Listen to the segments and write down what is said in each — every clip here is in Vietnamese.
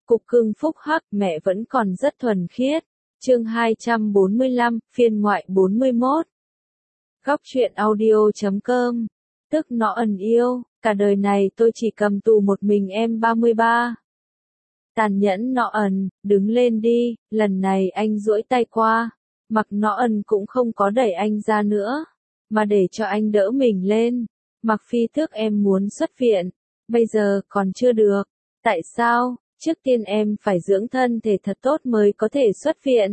Cục cưng phúc hắc, mẹ vẫn còn rất thuần khiết. Chương 245, phiên ngoại 41. Góc truyện audio.com. Tức nó ẩn yêu, cả đời này tôi chỉ cầm tù một mình em 33. Tàn nhẫn nó ẩn, đứng lên đi, lần này anh duỗi tay qua. Mặc nó ẩn cũng không có đẩy anh ra nữa, mà để cho anh đỡ mình lên. Mặc Phi Tước em muốn xuất viện, bây giờ còn chưa được. Tại sao? Trước tiên em phải dưỡng thân thể thật tốt mới có thể xuất viện.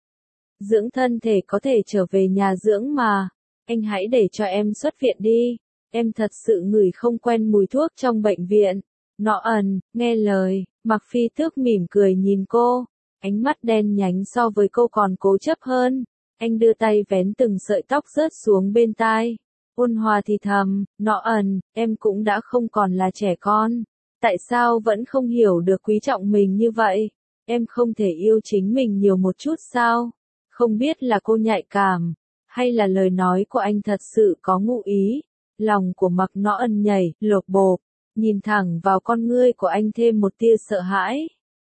Dưỡng thân thể có thể trở về nhà dưỡng mà. Anh hãy để cho em xuất viện đi. Em thật sự ngửi không quen mùi thuốc trong bệnh viện. Nó ẩn, nghe lời. Mặc Phi Tước mỉm cười nhìn cô. Ánh mắt đen nhánh so với cô còn cố chấp hơn. Anh đưa tay vén từng sợi tóc rớt xuống bên tai. Ôn hòa thì thầm, nó ẩn, em cũng đã không còn là trẻ con. Tại sao vẫn không hiểu được quý trọng mình như vậy? Em không thể yêu chính mình nhiều một chút sao? Không biết là cô nhạy cảm, hay là lời nói của anh thật sự có ngụ ý? Lòng của Mặc Nó Ẩn nhảy, lột bột, nhìn thẳng vào con ngươi của anh thêm một tia sợ hãi.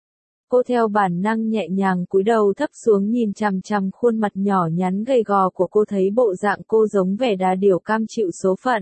Cô theo bản năng nhẹ nhàng cúi đầu thấp xuống nhìn chằm chằm khuôn mặt nhỏ nhắn gầy gò của cô, thấy bộ dạng cô giống vẻ đà điểu cam chịu số phận.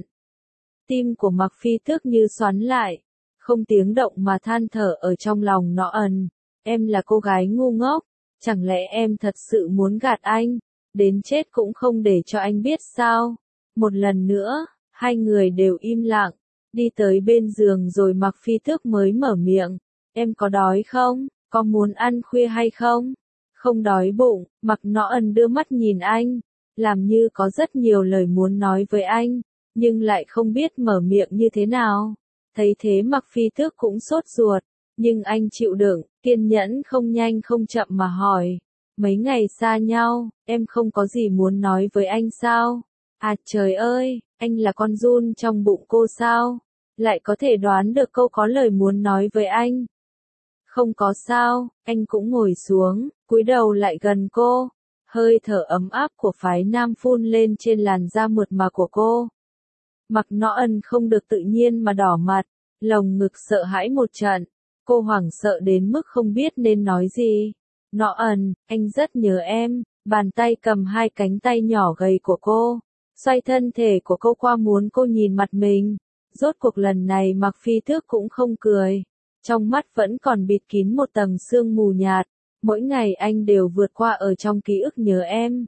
Tim của Mặc Phi Tước như xoắn lại, không tiếng động mà than thở ở trong lòng nó ẩn. Em là cô gái ngu ngốc, chẳng lẽ em thật sự muốn gạt anh, đến chết cũng không để cho anh biết sao? Một lần nữa, hai người đều im lặng, đi tới bên giường rồi Mặc Phi Tước mới mở miệng. Em có đói không? Có muốn ăn khuya hay không? Không đói bụng. Mặc Nó Ẩn đưa mắt nhìn anh, làm như có rất nhiều lời muốn nói với anh, nhưng lại không biết mở miệng như thế nào. Thấy thế Mặc Phi Tước cũng sốt ruột, nhưng anh chịu đựng, kiên nhẫn không nhanh không chậm mà hỏi. Mấy ngày xa nhau, em không có gì muốn nói với anh sao? À trời ơi, anh là con giun trong bụng cô sao? Lại có thể đoán được cô có lời muốn nói với anh. Không có sao, anh cũng ngồi xuống, cúi đầu lại gần cô. Hơi thở ấm áp của phái nam phun lên trên làn da mượt mà của cô. Mặc Nó Ẩn không được tự nhiên mà đỏ mặt, lồng ngực sợ hãi một trận. Cô hoảng sợ đến mức không biết nên nói gì. Nó Ẩn, anh rất nhớ em. Bàn tay cầm hai cánh tay nhỏ gầy của cô, xoay thân thể của cô qua muốn cô nhìn mặt mình. Rốt cuộc lần này Mặc Phi Tước cũng không cười. Trong mắt vẫn còn bịt kín một tầng sương mù nhạt. Mỗi ngày anh đều vượt qua ở trong ký ức nhớ em.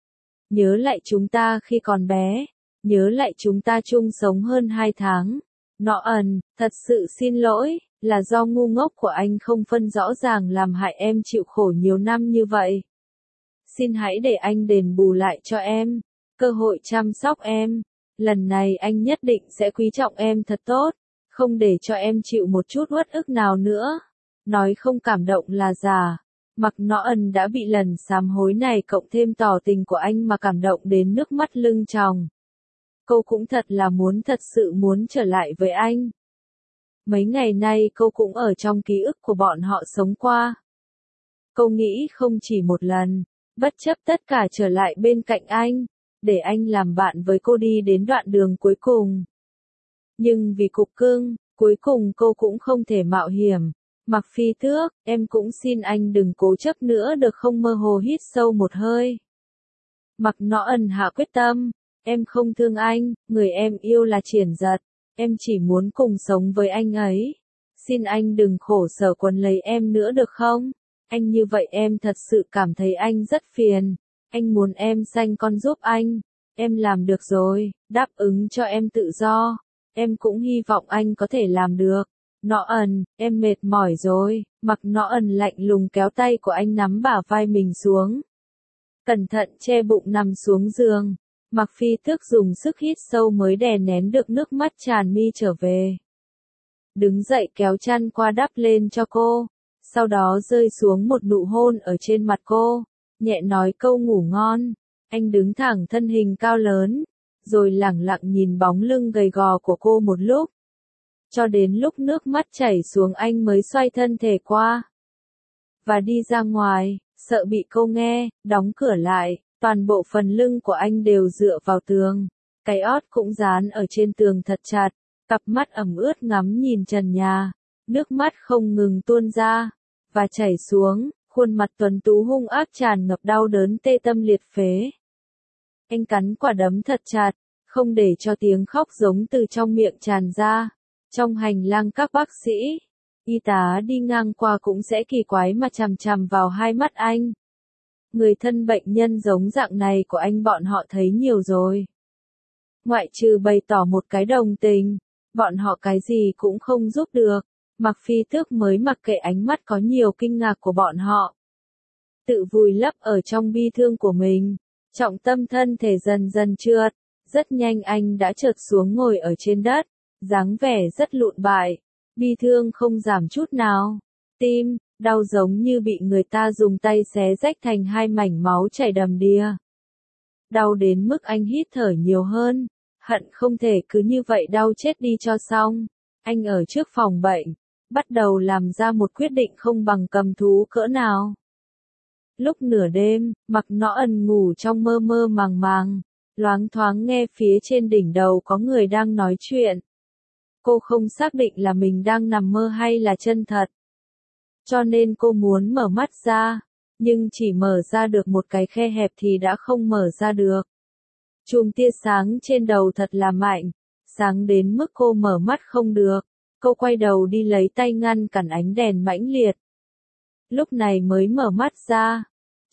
Nhớ lại chúng ta khi còn bé. Nhớ lại chúng ta chung sống hơn 2 tháng. Nó ẩn, thật sự xin lỗi, là do ngu ngốc của anh không phân rõ ràng làm hại em chịu khổ nhiều năm như vậy. Xin hãy để anh đền bù lại cho em, cơ hội chăm sóc em. Lần này anh nhất định sẽ quý trọng em thật tốt, không để cho em chịu một chút uất ức nào nữa. Nói không cảm động là giả. Mặc Nó Ẩn đã bị lần sám hối này cộng thêm tỏ tình của anh mà cảm động đến nước mắt lưng tròng. Cô cũng thật là thật sự muốn trở lại với anh. Mấy ngày nay cô cũng ở trong ký ức của bọn họ sống qua. Cô nghĩ không chỉ một lần, bất chấp tất cả trở lại bên cạnh anh, để anh làm bạn với cô đi đến đoạn đường cuối cùng. Nhưng vì cục cưng, cuối cùng cô cũng không thể mạo hiểm. Mặc Phi Tước, em cũng xin anh đừng cố chấp nữa được không? Mơ hồ hít sâu một hơi. Mặc Nó Ẩn hạ quyết tâm. Em không thương anh, người em yêu là Triển Giật. Em chỉ muốn cùng sống với anh ấy. Xin anh đừng khổ sở quấn lấy em nữa được không? Anh như vậy em thật sự cảm thấy anh rất phiền. Anh muốn em sanh con giúp anh. Em làm được rồi, đáp ứng cho em tự do. Em cũng hy vọng anh có thể làm được. Nó ẩn, em mệt mỏi rồi. Mặc Nó Ẩn lạnh lùng kéo tay của anh nắm bả vai mình xuống. Cẩn thận che bụng nằm xuống giường. Mặc Phi Tước dùng sức hít sâu mới đè nén được nước mắt tràn mi trở về. Đứng dậy kéo chăn qua đắp lên cho cô, sau đó rơi xuống một nụ hôn ở trên mặt cô, nhẹ nói câu ngủ ngon. Anh đứng thẳng thân hình cao lớn, rồi lẳng lặng nhìn bóng lưng gầy gò của cô một lúc. Cho đến lúc nước mắt chảy xuống anh mới xoay thân thể qua. Và đi ra ngoài, sợ bị cô nghe, đóng cửa lại. Toàn bộ phần lưng của anh đều dựa vào tường, cái ót cũng dán ở trên tường thật chặt, cặp mắt ẩm ướt ngắm nhìn trần nhà, nước mắt không ngừng tuôn ra. và chảy xuống, khuôn mặt tuấn tú hung ác tràn ngập đau đớn tê tâm liệt phế. Anh cắn quả đấm thật chặt, không để cho tiếng khóc giống từ trong miệng tràn ra. Trong hành lang các bác sĩ, y tá đi ngang qua cũng sẽ kỳ quái mà chằm chằm vào hai mắt anh. Người thân bệnh nhân giống dạng này của anh bọn họ thấy nhiều rồi. Ngoại trừ bày tỏ một cái đồng tình, bọn họ cái gì cũng không giúp được. Mạc Phi Tước mới mặc kệ ánh mắt có nhiều kinh ngạc của bọn họ. Tự vùi lấp ở trong bi thương của mình, trọng tâm thân thể dần dần trượt. Rất nhanh anh đã trượt xuống ngồi ở trên đất, dáng vẻ rất lụn bại, bi thương không giảm chút nào. Tim, đau giống như bị người ta dùng tay xé rách thành hai mảnh máu chảy đầm đìa. Đau đến mức anh hít thở nhiều hơn, hận không thể cứ như vậy đau chết đi cho xong. Anh ở trước phòng bệnh, bắt đầu làm ra một quyết định không bằng cầm thú cỡ nào. Lúc nửa đêm, Mạc Nõ Ân ngủ trong mơ mơ màng màng, loáng thoáng nghe phía trên đỉnh đầu có người đang nói chuyện. Cô không xác định là mình đang nằm mơ hay là chân thật. Cho nên cô muốn mở mắt ra, nhưng chỉ mở ra được một cái khe hẹp thì đã không mở ra được. Chùm tia sáng trên đầu thật là mạnh, sáng đến mức cô mở mắt không được. Cô quay đầu đi lấy tay ngăn cản ánh đèn mãnh liệt. Lúc này mới mở mắt ra.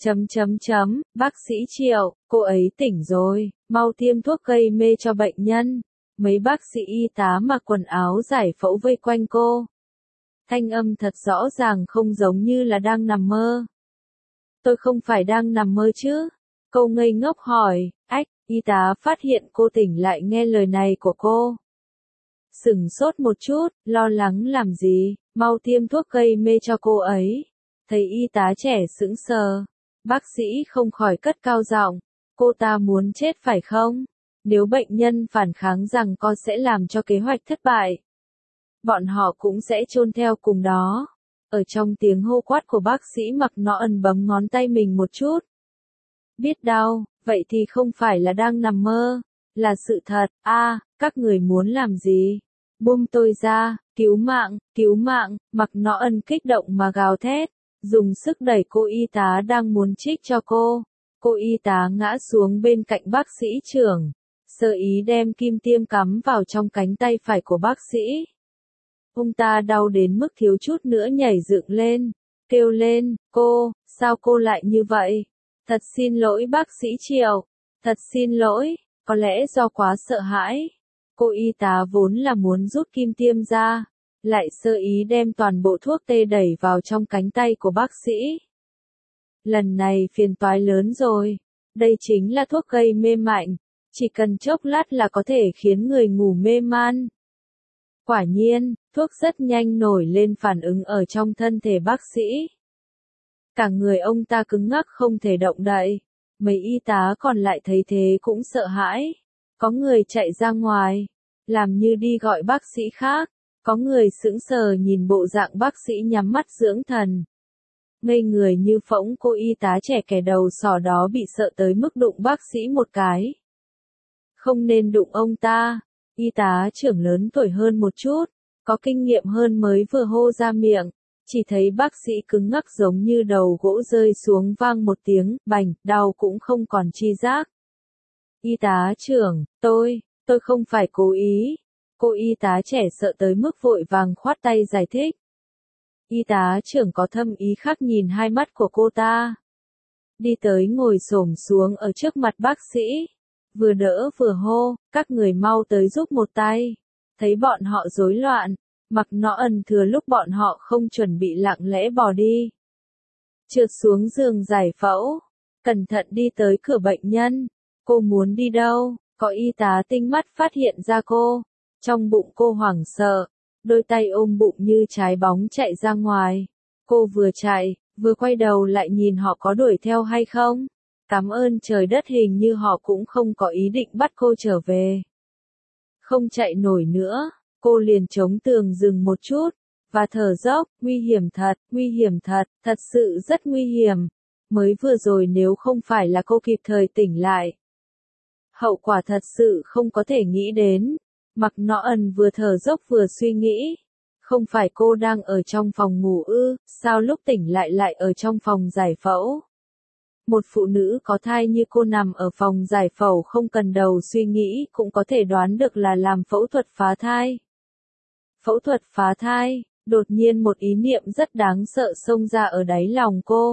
Bác sĩ Triệu, cô ấy tỉnh rồi, mau tiêm thuốc gây mê cho bệnh nhân. Mấy bác sĩ y tá mặc quần áo giải phẫu vây quanh cô. Thanh âm thật rõ ràng không giống như là đang nằm mơ. Tôi không phải đang nằm mơ chứ? Cô ngây ngốc hỏi, y tá phát hiện cô tỉnh lại nghe lời này của cô. Sửng sốt một chút, lo lắng làm gì, mau tiêm thuốc gây mê cho cô ấy. Thấy y tá trẻ sững sờ, bác sĩ không khỏi cất cao giọng, cô ta muốn chết phải không? Nếu bệnh nhân phản kháng rằng con sẽ làm cho kế hoạch thất bại, bọn họ cũng sẽ chôn theo cùng đó. Ở trong tiếng hô quát của bác sĩ Mạc Nõ Ân bấm ngón tay mình một chút. Biết đau, vậy thì không phải là đang nằm mơ, là sự thật. Các người muốn làm gì? Buông tôi ra, cứu mạng, Mạc Nõ Ân kích động mà gào thét, dùng sức đẩy cô y tá đang muốn trích cho cô. Cô y tá ngã xuống bên cạnh bác sĩ trưởng, sơ ý đem kim tiêm cắm vào trong cánh tay phải của bác sĩ. Ông ta đau đến mức thiếu chút nữa nhảy dựng lên, kêu lên, sao cô lại như vậy? Thật xin lỗi bác sĩ Triệu, thật xin lỗi, có lẽ do quá sợ hãi. Cô y tá vốn là muốn rút kim tiêm ra, lại sơ ý đem toàn bộ thuốc tê đẩy vào trong cánh tay của bác sĩ. Lần này phiền toái lớn rồi, đây chính là thuốc gây mê mạnh, chỉ cần chốc lát là có thể khiến người ngủ mê man. Quả nhiên, thuốc rất nhanh nổi lên phản ứng ở trong thân thể bác sĩ. Cả người ông ta cứng ngắc không thể động đậy, mấy y tá còn lại thấy thế cũng sợ hãi. Có người chạy ra ngoài, làm như đi gọi bác sĩ khác, có người sững sờ nhìn bộ dạng bác sĩ nhắm mắt dưỡng thần. Ngây người như phỗng, cô y tá trẻ kẻ đầu sỏ đó bị sợ tới mức đụng bác sĩ một cái. Không nên đụng ông ta, y tá trưởng lớn tuổi hơn một chút, có kinh nghiệm hơn mới vừa hô ra miệng, chỉ thấy bác sĩ cứng ngắc giống như đầu gỗ rơi xuống vang một tiếng, bành, đau cũng không còn chi giác. Y tá trưởng, tôi không phải cố ý. Cô y tá trẻ sợ tới mức vội vàng khoát tay giải thích. Y tá trưởng có thâm ý khác nhìn hai mắt của cô ta. Đi tới ngồi xổm xuống ở trước mặt bác sĩ. Vừa đỡ vừa hô, các người mau tới giúp một tay. Thấy bọn họ rối loạn, Mạc Nõ Ân thừa lúc bọn họ không chuẩn bị lặng lẽ bỏ đi. Trượt xuống giường giải phẫu, cẩn thận đi tới cửa bệnh nhân. Cô muốn đi đâu? Có y tá tinh mắt phát hiện ra cô. Trong bụng cô hoảng sợ, đôi tay ôm bụng như trái bóng chạy ra ngoài. Cô vừa chạy, vừa quay đầu lại nhìn họ có đuổi theo hay không. Cảm ơn trời đất, hình như họ cũng không có ý định bắt cô trở về. Không chạy nổi nữa, cô liền chống tường dừng một chút, và thở dốc, nguy hiểm thật, thật sự rất nguy hiểm. Mới vừa rồi nếu không phải là cô kịp thời tỉnh lại, hậu quả thật sự không có thể nghĩ đến. Mạc Nõ Ân vừa thở dốc vừa suy nghĩ. Không phải cô đang ở trong phòng ngủ ư, sao lúc tỉnh lại ở trong phòng giải phẫu? Một phụ nữ có thai như cô nằm ở phòng giải phẫu không cần đầu suy nghĩ cũng có thể đoán được là làm phẫu thuật phá thai. Phẫu thuật phá thai, đột nhiên một ý niệm rất đáng sợ xông ra ở đáy lòng cô.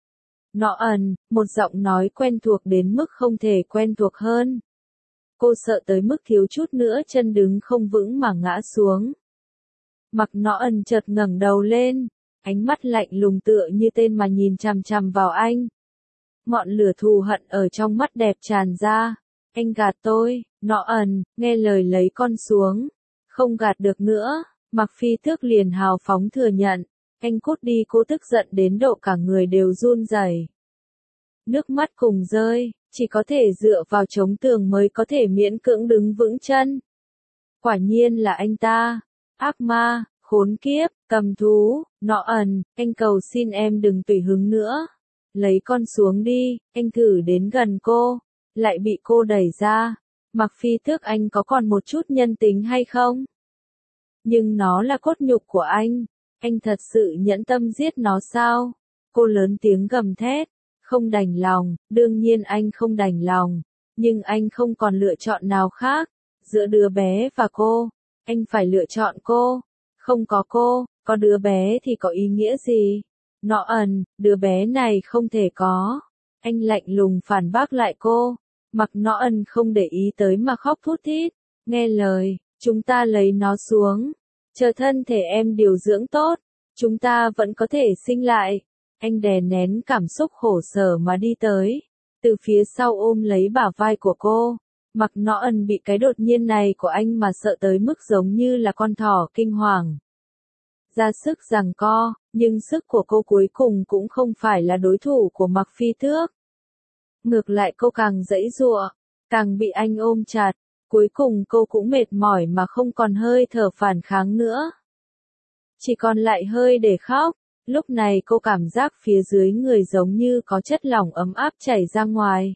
Nọ ẩn, một giọng nói quen thuộc đến mức không thể quen thuộc hơn. Cô sợ tới mức thiếu chút nữa chân đứng không vững mà ngã xuống. Mặc Nọ ẩn chợt ngẩng đầu lên, ánh mắt lạnh lùng tựa như tên mà nhìn chằm chằm vào anh. Ngọn lửa thù hận ở trong mắt đẹp tràn ra. Anh gạt tôi, Nọ ẩn, nghe lời lấy con xuống. Không gạt được nữa, Mặc Phi Tước liền hào phóng thừa nhận. Anh cút đi, cô tức giận đến độ cả người đều run rẩy. Nước mắt cùng rơi, chỉ có thể dựa vào chống tường mới có thể miễn cưỡng đứng vững chân. Quả nhiên là anh ta, ác ma, khốn kiếp, cầm thú, Nọ ẩn, anh cầu xin em đừng tùy hứng nữa. Lấy con xuống đi, anh thử đến gần cô, lại bị cô đẩy ra. Mặc Phi Tước, anh có còn một chút nhân tính hay không? Nhưng nó là cốt nhục của anh thật sự nhẫn tâm giết nó sao? Cô lớn tiếng gầm thét, không đành lòng, đương nhiên anh không đành lòng, nhưng anh không còn lựa chọn nào khác. Giữa đứa bé và cô, anh phải lựa chọn cô. Không có cô, có đứa bé thì có ý nghĩa gì? Nọ ẩn, đứa bé này không thể có. Anh lạnh lùng phản bác lại cô. Mặc Nọ ẩn không để ý tới mà khóc thút thít. Nghe lời, chúng ta lấy nó xuống. Chờ thân thể em điều dưỡng tốt, chúng ta vẫn có thể sinh lại. Anh đè nén cảm xúc khổ sở mà đi tới. Từ phía sau ôm lấy bả vai của cô. Mặc Nọ ẩn bị cái đột nhiên này của anh mà sợ tới mức giống như là con thỏ kinh hoàng. Ra sức giằng co, nhưng sức của cô cuối cùng cũng không phải là đối thủ của Mặc Phi Tước. Ngược lại cô càng giãy giụa, càng bị anh ôm chặt, cuối cùng cô cũng mệt mỏi mà không còn hơi thở phản kháng nữa. Chỉ còn lại hơi để khóc, lúc này cô cảm giác phía dưới người giống như có chất lỏng ấm áp chảy ra ngoài.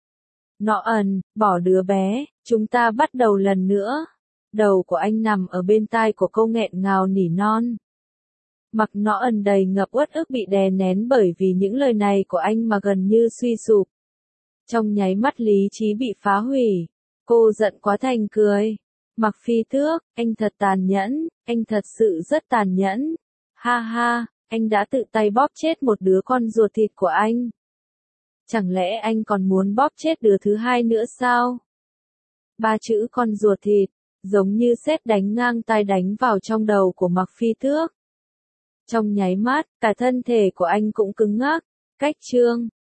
Nọ ẩn, bỏ đứa bé, chúng ta bắt đầu lần nữa. Đầu của anh nằm ở bên tai của cô nghẹn ngào nỉ non. Mặc Nọ ẩn đầy ngập uất ức bị đè nén bởi vì những lời này của anh mà gần như suy sụp. Trong nháy mắt lý trí bị phá hủy, cô giận quá thành cười. Mặc Phi Tước, anh thật tàn nhẫn, anh thật sự rất tàn nhẫn. Ha ha, anh đã tự tay bóp chết một đứa con ruột thịt của anh. Chẳng lẽ anh còn muốn bóp chết đứa thứ hai nữa sao? Ba chữ con ruột thịt, giống như sét đánh ngang tai đánh vào trong đầu của Mặc Phi Tước. Trong nháy mắt, cả thân thể của anh cũng cứng ngắc. Cách chương